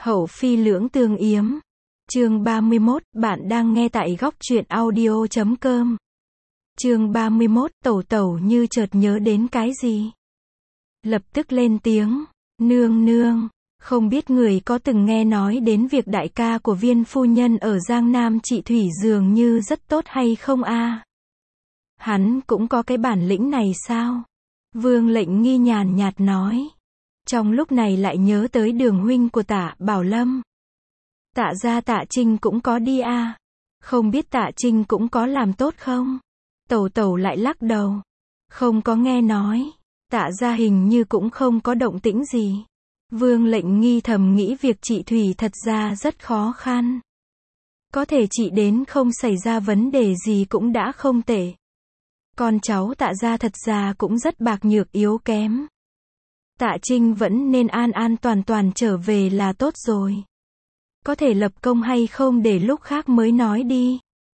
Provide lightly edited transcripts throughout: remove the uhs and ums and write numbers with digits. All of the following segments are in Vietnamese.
Hậu phi lưỡng tương yếm. Chương 31, bạn đang nghe tại góc truyện audio.com. Chương 31, Tẩu tẩu như chợt nhớ đến cái gì. Lập tức lên tiếng, nương nương, không biết người có từng nghe nói đến việc đại ca của Viên phu nhân ở Giang Nam trị thủy dường như rất tốt hay không a? Hắn cũng có cái bản lĩnh này sao? Vương Lệnh Nghi nhàn nhạt nói. Trong lúc này lại nhớ tới Đường huynh của Tạ Bảo Lâm. Tạ gia Tạ Trinh cũng có đi a. Không biết Tạ Trinh cũng có làm tốt không? Tẩu tẩu lại lắc đầu. Không có nghe nói. Tạ gia hình như cũng không có động tĩnh gì. Vương Lệnh Nghi thầm nghĩ việc trị thủy thật ra rất khó khăn. Có thể trị đến không xảy ra vấn đề gì cũng đã không tệ. Con cháu Tạ gia thật ra cũng rất bạc nhược yếu kém. Tạ Trinh vẫn nên an an toàn toàn trở về là tốt rồi. Có thể lập công hay không để lúc khác mới nói đi.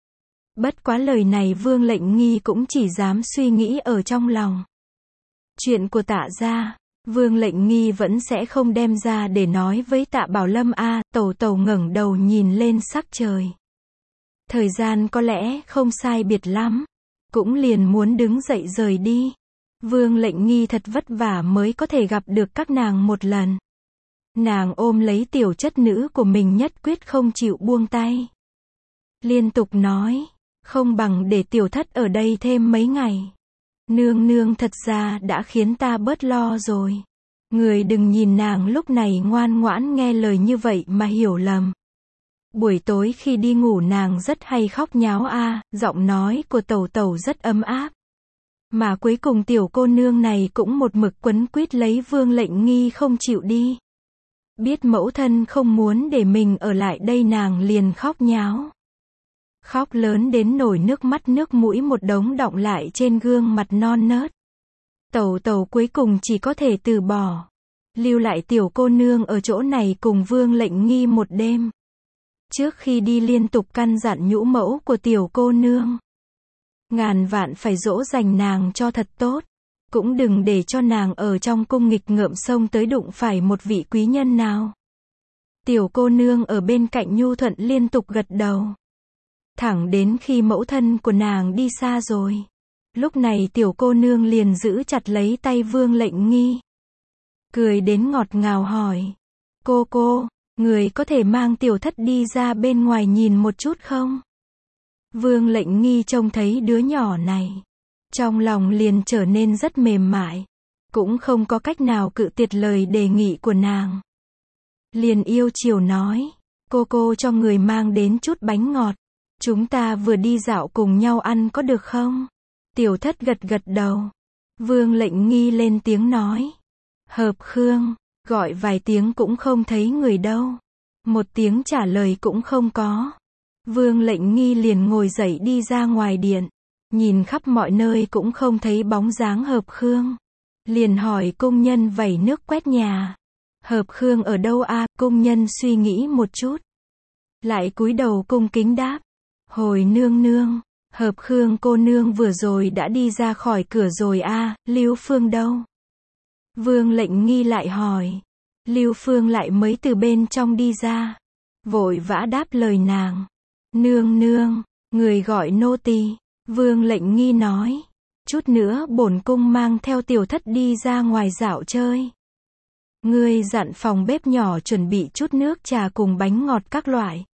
Bất quá lời này Vương Lệnh Nghi cũng chỉ dám suy nghĩ ở trong lòng. Chuyện của Tạ gia, Vương Lệnh Nghi vẫn sẽ không đem ra để nói với Tạ Bảo Lâm a. Tẩu tẩu ngẩng đầu nhìn lên sắc trời. Thời gian có lẽ không sai biệt lắm. Cũng liền muốn đứng dậy rời đi. Vương Lệnh Nghi thật vất vả mới có thể gặp được các nàng một lần. Nàng ôm lấy tiểu chất nữ của mình nhất quyết không chịu buông tay. Liên tục nói, không bằng để tiểu thất ở đây thêm mấy ngày. Nương nương thật ra đã khiến ta bớt lo rồi. Người đừng nhìn nàng lúc này ngoan ngoãn nghe lời như vậy mà hiểu lầm. Buổi tối khi đi ngủ nàng rất hay khóc nháo a, giọng nói của tẩu tẩu rất ấm áp. Mà cuối cùng tiểu cô nương này cũng một mực quấn quýt lấy Vương Lệnh Nghi không chịu đi. Biết mẫu thân không muốn để mình ở lại đây nàng liền khóc nháo. Khóc lớn đến nổi nước mắt nước mũi một đống đọng lại trên gương mặt non nớt. Tẩu tẩu cuối cùng chỉ có thể từ bỏ. Lưu lại tiểu cô nương ở chỗ này cùng Vương Lệnh Nghi một đêm. Trước khi đi liên tục căn dặn nhũ mẫu của tiểu cô nương. Ngàn vạn phải dỗ dành nàng cho thật tốt. Cũng đừng để cho nàng ở trong cung nghịch ngợm xông tới đụng phải một vị quý nhân nào. Tiểu cô nương ở bên cạnh nhu thuận liên tục gật đầu. Thẳng đến khi mẫu thân của nàng đi xa rồi. Lúc này tiểu cô nương liền giữ chặt lấy tay Vương Lệnh Nghi. Cười đến ngọt ngào hỏi. Cô, người có thể mang tiểu thất đi ra bên ngoài nhìn một chút không? Vương Lệnh Nghi trông thấy đứa nhỏ này. Trong lòng liền trở nên rất mềm mại. Cũng không có cách nào cự tuyệt lời đề nghị của nàng. Liền yêu chiều nói. Cô cho người mang đến chút bánh ngọt. Chúng ta vừa đi dạo cùng nhau ăn có được không? Tiểu thất gật đầu. Vương Lệnh Nghi lên tiếng nói. Hợp Khương, gọi vài tiếng cũng không thấy người đâu. Một tiếng trả lời cũng không có. Vương Lệnh Nghi liền ngồi dậy đi ra ngoài điện. Nhìn khắp mọi nơi cũng không thấy bóng dáng Hợp Khương. Liền hỏi cung nhân vẩy nước quét nhà. Hợp Khương ở đâu a? Cung nhân suy nghĩ một chút. Lại cúi đầu cung kính đáp. Hồi nương nương, Hợp Khương cô nương vừa rồi đã đi ra khỏi cửa rồi a. Lưu Phương đâu? Vương Lệnh Nghi lại hỏi. Lưu Phương lại mới từ bên trong đi ra. Vội vã đáp lời nàng. Nương nương, người gọi nô tỳ. Vương Lệnh Nghi nói. Chút nữa bổn cung mang theo tiểu thất đi ra ngoài dạo chơi. Ngươi dặn phòng bếp nhỏ chuẩn bị chút nước trà cùng bánh ngọt các loại.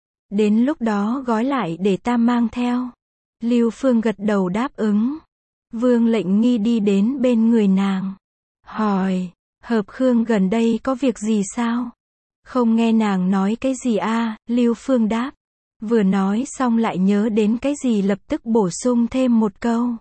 Đến lúc đó gói lại để ta mang theo. Lưu Phương gật đầu đáp ứng. Vương Lệnh Nghi đi đến bên người nàng. Hỏi, Hợp Khương gần đây có việc gì sao? Không nghe nàng nói cái gì a? Lưu Phương đáp. Vừa nói xong lại nhớ đến cái gì lập tức bổ sung thêm một câu.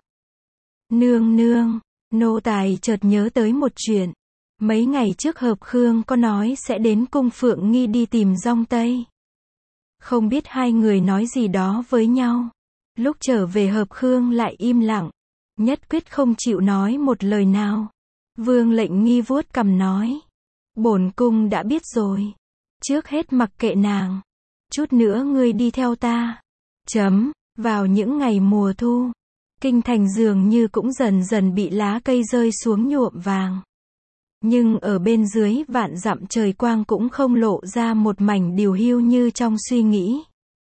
Nương nương, nô tài chợt nhớ tới một chuyện. Mấy ngày trước Hợp Khương có nói sẽ đến cung Phượng Nghi đi tìm Dong Tây. Không biết hai người nói gì đó với nhau. Lúc trở về Hợp Khương lại im lặng. Nhất quyết không chịu nói một lời nào. Vương Lệnh Nghi vuốt cằm nói. Bổn cung đã biết rồi. Trước hết mặc kệ nàng. Chút nữa ngươi đi theo ta. Vào những ngày mùa thu. Kinh thành dường như cũng dần dần bị lá cây rơi xuống nhuộm vàng. Nhưng ở bên dưới vạn dặm trời quang cũng không lộ ra một mảnh điều hưu như trong suy nghĩ.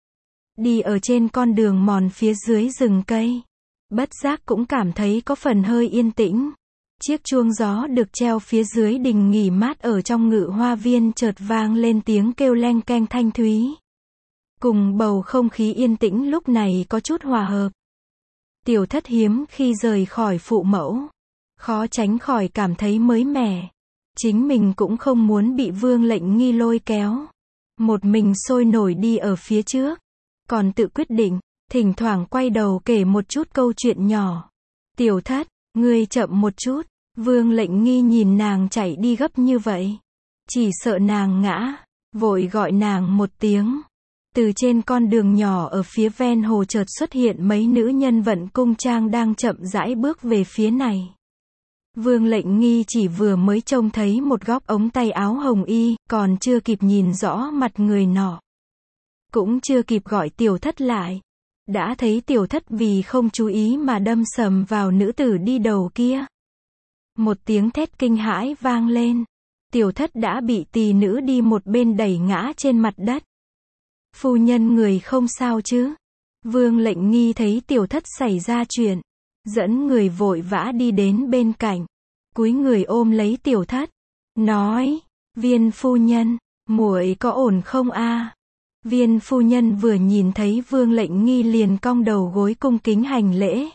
Đi ở trên con đường mòn phía dưới rừng cây, bất giác cũng cảm thấy có phần hơi yên tĩnh. Chiếc chuông gió được treo phía dưới đình nghỉ mát ở trong ngự hoa viên chợt vang lên tiếng kêu leng keng thanh thúy. Cùng bầu không khí yên tĩnh lúc này có chút hòa hợp. Tiểu Thất hiếm khi rời khỏi phụ mẫu, khó tránh khỏi cảm thấy mới mẻ. Chính mình cũng không muốn bị Vương Lệnh Nghi lôi kéo. Một mình sôi nổi đi ở phía trước. Còn tự quyết định, thỉnh thoảng quay đầu kể một chút câu chuyện nhỏ. Tiểu Thất, ngươi chậm một chút. Vương Lệnh Nghi nhìn nàng chạy đi gấp như vậy. Chỉ sợ nàng ngã, vội gọi nàng một tiếng. Từ trên con đường nhỏ ở phía ven hồ chợt xuất hiện mấy nữ nhân vận cung trang đang chậm rãi bước về phía này. Vương Lệnh Nghi chỉ vừa mới trông thấy một góc ống tay áo hồng y, còn chưa kịp nhìn rõ mặt người nọ. Cũng chưa kịp gọi Tiểu Thất lại. Đã thấy Tiểu Thất vì không chú ý mà đâm sầm vào nữ tử đi đầu kia. Một tiếng thét kinh hãi vang lên. Tiểu Thất đã bị tỳ nữ đi một bên đẩy ngã trên mặt đất. Phu nhân người không sao chứ? Vương Lệnh Nghi thấy Tiểu Thất xảy ra chuyện, dẫn người vội vã đi đến bên cạnh, cúi người ôm lấy Tiểu Thất, nói: Viên phu nhân, muội có ổn không a? Viên phu nhân vừa nhìn thấy Vương Lệnh Nghi liền cong đầu gối cung kính hành lễ.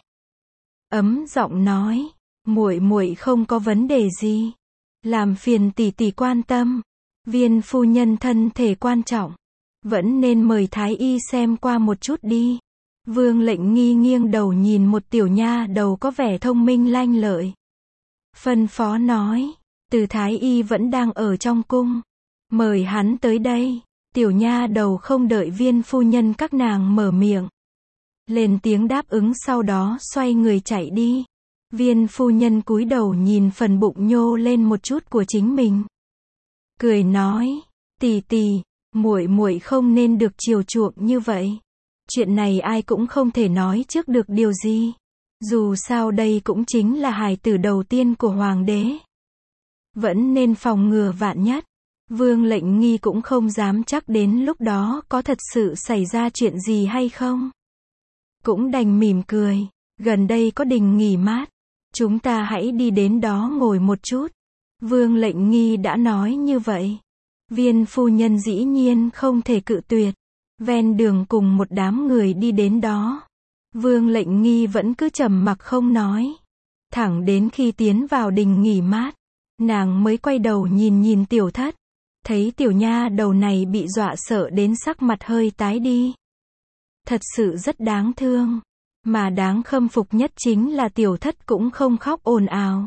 Ấm giọng nói: muội không có vấn đề gì, làm phiền tỷ tỷ quan tâm. Viên phu nhân thân thể quan trọng, vẫn nên mời thái y xem qua một chút đi. Vương Lệnh Nghi nghiêng đầu nhìn một tiểu nha đầu có vẻ thông minh lanh lợi, phân phó nói: Từ thái y vẫn đang ở trong cung, mời hắn tới đây. Tiểu nha đầu không đợi viên phu nhân các nàng mở miệng, lên tiếng đáp ứng, sau đó xoay người chạy đi. Viên phu nhân cúi đầu nhìn phần bụng nhô lên một chút của chính mình, cười nói: tỷ tỷ, muội không nên được chiều chuộng như vậy. Chuyện này ai cũng không thể nói trước được điều gì. Dù sao đây cũng chính là hài tử đầu tiên của hoàng đế. Vẫn nên phòng ngừa vạn nhất. Vương Lệnh Nghi cũng không dám chắc đến lúc đó có thật sự xảy ra chuyện gì hay không. Cũng đành mỉm cười. Gần đây có đình nghỉ mát, chúng ta hãy đi đến đó ngồi một chút. Vương Lệnh Nghi đã nói như vậy, viên phu nhân dĩ nhiên không thể cự tuyệt. Ven đường cùng một đám người đi đến đó, Vương Lệnh Nghi vẫn cứ trầm mặc không nói. Thẳng đến khi tiến vào đình nghỉ mát, nàng mới quay đầu nhìn Tiểu Thất. Thấy tiểu nha đầu này bị dọa sợ đến sắc mặt hơi tái đi. Thật sự rất đáng thương. Mà đáng khâm phục nhất chính là Tiểu Thất cũng không khóc ồn ào,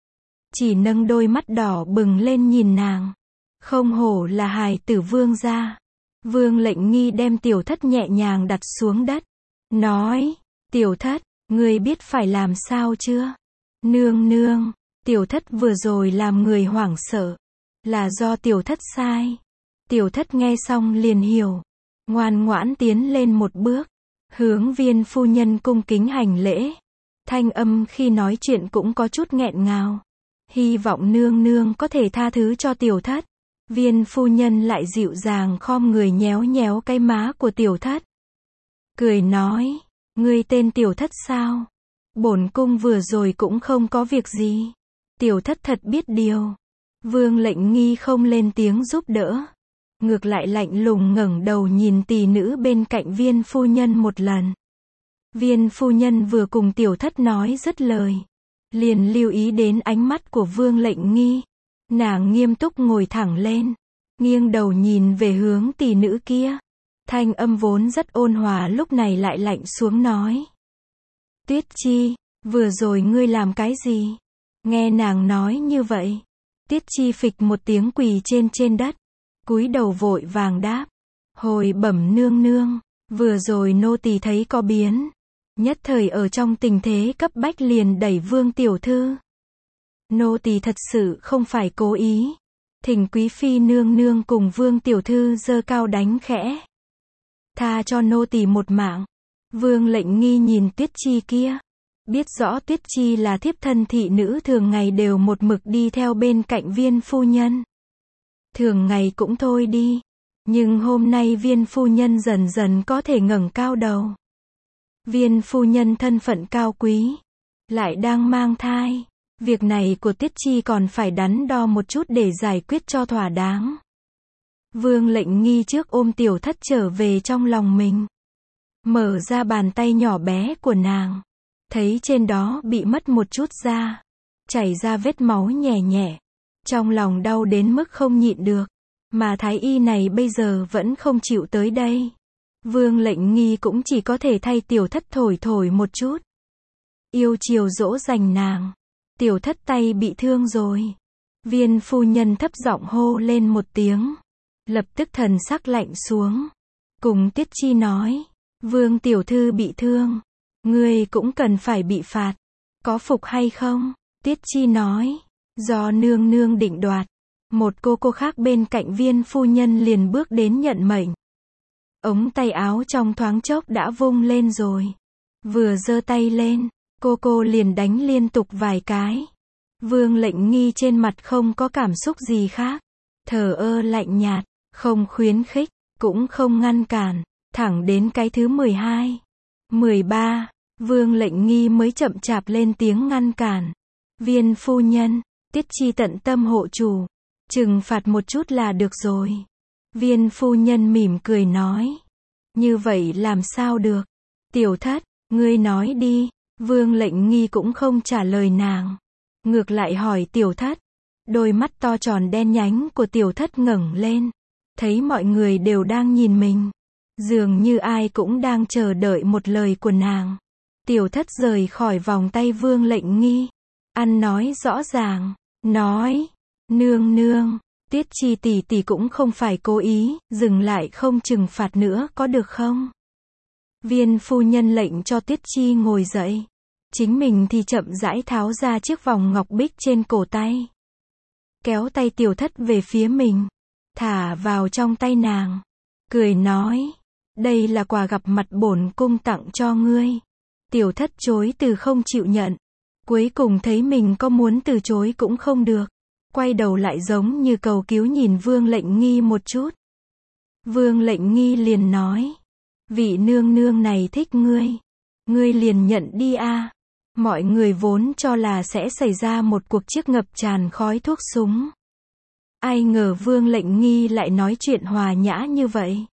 chỉ nâng đôi mắt đỏ bừng lên nhìn nàng. Không hổ là hài tử Vương gia. Vương Lệnh Nghi đem Tiểu Thất nhẹ nhàng đặt xuống đất, nói: Tiểu Thất, ngươi biết phải làm sao chưa? Nương, Tiểu Thất vừa rồi làm người hoảng sợ, là do Tiểu Thất sai. Tiểu Thất nghe xong liền hiểu, ngoan ngoãn tiến lên một bước, hướng viên phu nhân cung kính hành lễ. Thanh âm khi nói chuyện cũng có chút nghẹn ngào. Hy vọng nương có thể tha thứ cho Tiểu Thất. Viên phu nhân lại dịu dàng khom người nhéo nhéo cái má của Tiểu Thất, cười nói: Ngươi tên Tiểu Thất sao? Bổn cung vừa rồi cũng không có việc gì. Tiểu Thất thật biết điều. Vương Lệnh Nghi không lên tiếng giúp đỡ, ngược lại lạnh lùng ngẩng đầu nhìn tỷ nữ bên cạnh viên phu nhân một lần. Viên phu nhân vừa cùng Tiểu Thất nói dứt lời, liền lưu ý đến ánh mắt của Vương Lệnh Nghi. Nàng nghiêm túc ngồi thẳng lên, nghiêng đầu nhìn về hướng tỷ nữ kia. Thanh âm vốn rất ôn hòa lúc này lại lạnh xuống nói: Tuyết Chi, vừa rồi ngươi làm cái gì? Nghe nàng nói như vậy, Tuyết Chi phịch một tiếng quỳ trên đất, cúi đầu vội vàng đáp: Hồi bẩm nương, vừa rồi nô tỳ thấy có biến, nhất thời ở trong tình thế cấp bách liền đẩy Vương tiểu thư. Nô tỳ thật sự không phải cố ý, thỉnh quý phi nương cùng Vương tiểu thư giơ cao đánh khẽ, tha cho nô tỳ một mạng. Vương Lệnh Nghi nhìn Tuyết Chi kia, Biết rõ Tuyết Chi là thiếp thân thị nữ thường ngày đều một mực đi theo bên cạnh Viên phu nhân. Thường ngày cũng thôi đi. Nhưng hôm nay Viên phu nhân dần dần có thể ngẩng cao đầu. Viên phu nhân thân phận cao quý, lại đang mang thai. Việc này của Tuyết Chi còn phải đắn đo một chút để giải quyết cho thỏa đáng. Vương Lệnh Nghi trước ôm Tiểu Thất trở về trong lòng mình. Mở ra bàn tay nhỏ bé của nàng. Thấy trên đó bị mất một chút da. Chảy ra vết máu nhẹ nhẹ. Trong lòng đau đến mức không nhịn được. Mà thái y này bây giờ vẫn không chịu tới đây. Vương Lệnh Nghi cũng chỉ có thể thay Tiểu Thất thổi thổi một chút. Yêu chiều dỗ dành nàng. Tiểu Thất tay bị thương rồi. Viên phu nhân thấp giọng hô lên một tiếng. Lập tức thần sắc lạnh xuống. Cùng Tiết Chi nói. Vương tiểu thư bị thương. Ngươi cũng cần phải bị phạt. Có phục hay không? Tiết Chi nói. Do nương nương định đoạt. Một cô khác bên cạnh viên phu nhân liền bước đến nhận mệnh. Ống tay áo trong thoáng chốc đã vung lên rồi. Vừa giơ tay lên, cô liền đánh liên tục vài cái. Vương Lệnh Nghi trên mặt không có cảm xúc gì khác. Thờ ơ lạnh nhạt, không khuyến khích, cũng không ngăn cản. Thẳng đến cái thứ 12, 13, Vương Lệnh Nghi mới chậm chạp lên tiếng ngăn cản. Viên phu nhân, Tiết Chi tận tâm hộ chủ. Trừng phạt một chút là được rồi. Viên phu nhân mỉm cười nói. Như vậy làm sao được? Tiểu Thất, ngươi nói đi. Vương Lệnh Nghi cũng không trả lời nàng. Ngược lại hỏi Tiểu Thất. Đôi mắt to tròn đen nhánh của Tiểu Thất ngẩng lên. Thấy mọi người đều đang nhìn mình. Dường như ai cũng đang chờ đợi một lời của nàng. Tiểu Thất rời khỏi vòng tay Vương Lệnh Nghi. Ăn nói rõ ràng. Nói. Nương nương. Tiết Chi tỷ tỷ cũng không phải cố ý, dừng lại không trừng phạt nữa có được không? Viên phu nhân lệnh cho Tiết Chi ngồi dậy. Chính mình thì chậm rãi tháo ra chiếc vòng ngọc bích trên cổ tay. Kéo tay Tiểu Thất về phía mình. Thả vào trong tay nàng. Cười nói. Đây là quà gặp mặt bổn cung tặng cho ngươi. Tiểu Thất chối từ không chịu nhận. Cuối cùng thấy mình có muốn từ chối cũng không được. Quay đầu lại giống như cầu cứu nhìn Vương Lệnh Nghi một chút. Vương Lệnh Nghi liền nói. Vị nương nương này thích ngươi. Ngươi liền nhận đi a. Mọi người vốn cho là sẽ xảy ra một cuộc chiếc ngập tràn khói thuốc súng. Ai ngờ Vương Lệnh Nghi lại nói chuyện hòa nhã như vậy.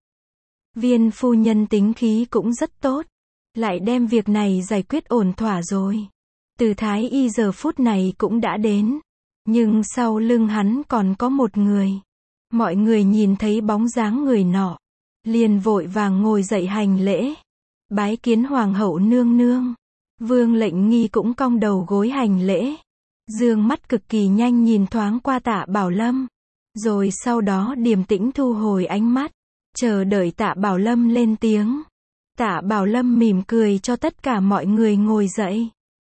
Viên phu nhân tính khí cũng rất tốt. Lại đem việc này giải quyết ổn thỏa rồi. Từ thái y giờ phút này cũng đã đến. Nhưng sau lưng hắn còn có một người. Mọi người nhìn thấy bóng dáng người nọ. Liền vội vàng ngồi dậy hành lễ. Bái kiến hoàng hậu nương nương. Vương Lệnh Nghi cũng cong đầu gối hành lễ. Dương mắt cực kỳ nhanh nhìn thoáng qua Tạ Bảo Lâm. Rồi sau đó điềm tĩnh thu hồi ánh mắt. Chờ đợi Tạ Bảo Lâm lên tiếng. Tạ Bảo Lâm mỉm cười cho tất cả mọi người ngồi dậy.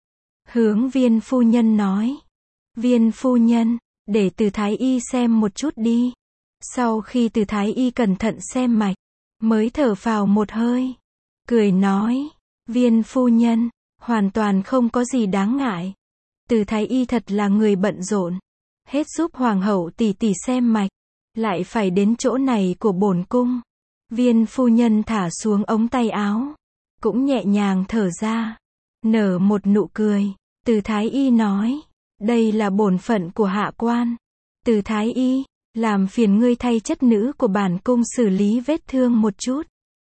Hướng viên phu nhân nói. Viên phu nhân, để từ thái y xem một chút đi. Sau khi từ thái y cẩn thận xem mạch, mới thở phào một hơi. Cười nói. Viên phu nhân, hoàn toàn không có gì đáng ngại. Từ thái y thật là người bận rộn. Hết giúp hoàng hậu tỷ tỷ xem mạch. Lại phải đến chỗ này của bổn cung. Viên phu nhân thả xuống ống tay áo. Cũng nhẹ nhàng thở ra. Nở một nụ cười. Từ thái y nói. Đây là bổn phận của hạ quan. Từ thái y, làm phiền ngươi thay chất nữ của bản cung xử lý vết thương một chút.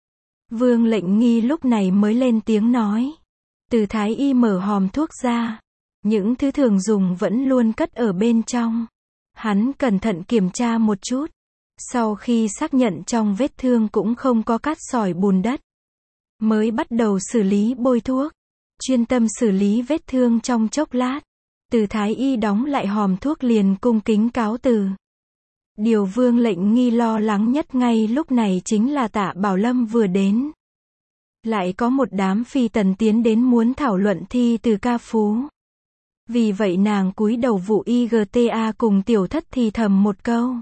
Vương Lệnh Nghi lúc này mới lên tiếng nói. Từ thái y mở hòm thuốc ra. Những thứ thường dùng vẫn luôn cất ở bên trong. Hắn cẩn thận kiểm tra một chút. Sau khi xác nhận trong vết thương cũng không có cát sỏi bùn đất. Mới bắt đầu xử lý bôi thuốc. Chuyên tâm xử lý vết thương trong chốc lát. Từ thái y đóng lại hòm thuốc liền cung kính cáo từ. Điều Vương Lệnh Nghi lo lắng nhất ngay lúc này chính là Tạ Bảo Lâm vừa đến. Lại có một đám phi tần tiến đến muốn thảo luận thi từ ca phú. Vì vậy nàng cúi đầu vụ IGTA cùng Tiểu Thất thì thầm một câu.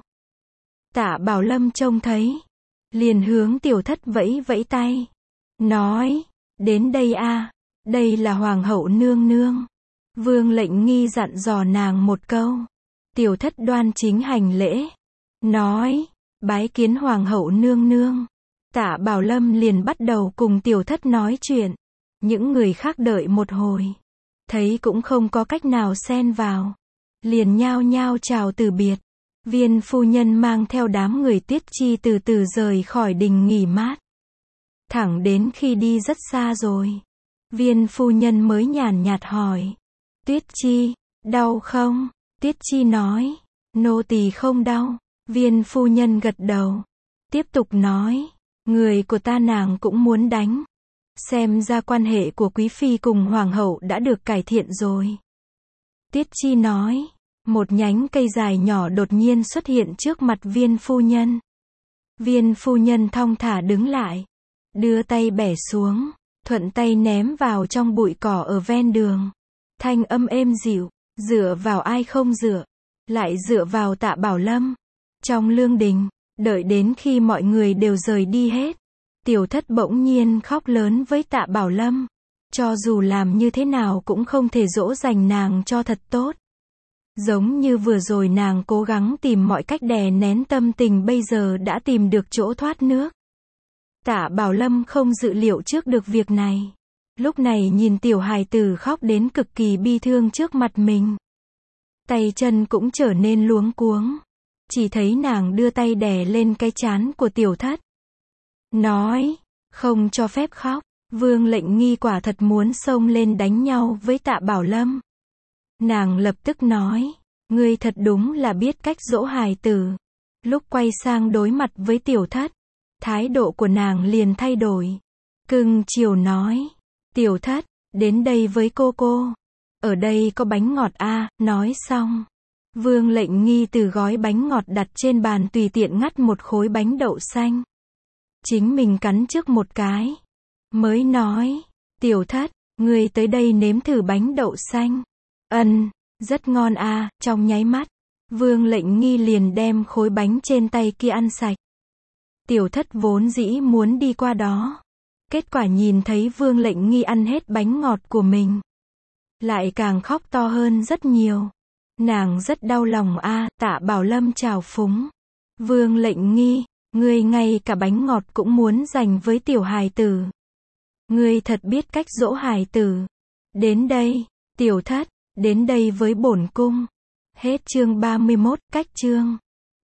Tạ Bảo Lâm trông thấy. Liền hướng Tiểu Thất vẫy vẫy tay. Nói, đến đây a. Đây là hoàng hậu nương nương. Vương Lệnh Nghi dặn dò nàng một câu. Tiểu thất đoan chính hành lễ. Nói, bái kiến hoàng hậu nương nương. Tạ Bảo Lâm liền bắt đầu cùng tiểu thất nói chuyện. Những người khác đợi một hồi. Thấy cũng không có cách nào xen vào. Liền nhao nhao chào từ biệt. Viên phu nhân mang theo đám người Tiết Chi từ từ rời khỏi đình nghỉ mát. Thẳng đến khi đi rất xa rồi. Viên phu nhân mới nhàn nhạt hỏi. Tiết Chi, đau không? Tiết Chi nói. Nô tỳ không đau. Viên phu nhân gật đầu. Tiếp tục nói. Người của ta nàng cũng muốn đánh. Xem ra quan hệ của quý phi cùng hoàng hậu đã được cải thiện rồi. Tiết Chi nói. Một nhánh cây dài nhỏ đột nhiên xuất hiện trước mặt viên phu nhân. Viên phu nhân thong thả đứng lại. Đưa tay bẻ xuống. Thuận tay ném vào trong bụi cỏ ở ven đường. Thanh âm êm dịu. Dựa vào ai không dựa. Lại dựa vào Tạ Bảo Lâm. Trong lương đình. Đợi đến khi mọi người đều rời đi hết. Tiểu thất bỗng nhiên khóc lớn với Tạ Bảo Lâm. Cho dù làm như thế nào cũng không thể dỗ dành nàng cho thật tốt. Giống như vừa rồi nàng cố gắng tìm mọi cách đè nén tâm tình bây giờ đã tìm được chỗ thoát nước. Tạ Bảo Lâm không dự liệu trước được việc này. Lúc này nhìn tiểu hài tử khóc đến cực kỳ bi thương trước mặt mình. Tay chân cũng trở nên luống cuống. Chỉ thấy nàng đưa tay đè lên cái trán của tiểu thất. Nói, không cho phép khóc. Vương Lệnh Nghi quả thật muốn xông lên đánh nhau với Tạ Bảo Lâm. Nàng lập tức nói, ngươi thật đúng là biết cách dỗ hài tử. Lúc quay sang đối mặt với tiểu thất, thái độ của nàng liền thay đổi. Cưng chiều nói, tiểu thất, đến đây với cô. Ở đây có bánh ngọt a. Nói xong. Vương Lệnh Nghi từ gói bánh ngọt đặt trên bàn tùy tiện ngắt một khối bánh đậu xanh. Chính mình cắn trước một cái. Mới nói, tiểu thất, ngươi tới đây nếm thử bánh đậu xanh. Rất ngon a. Trong nháy mắt, Vương Lệnh Nghi liền đem khối bánh trên tay kia ăn sạch. Tiểu thất vốn dĩ muốn đi qua đó. Kết quả nhìn thấy Vương Lệnh Nghi ăn hết bánh ngọt của mình. Lại càng khóc to hơn rất nhiều. Nàng rất đau lòng a. Tạ Bảo Lâm chào phúng. Vương Lệnh Nghi, ngươi ngay cả bánh ngọt cũng muốn dành với tiểu hài tử. Ngươi thật biết cách dỗ hài tử. Đến đây, tiểu thất, đến đây với bổn cung. Hết chương 31, cách chương.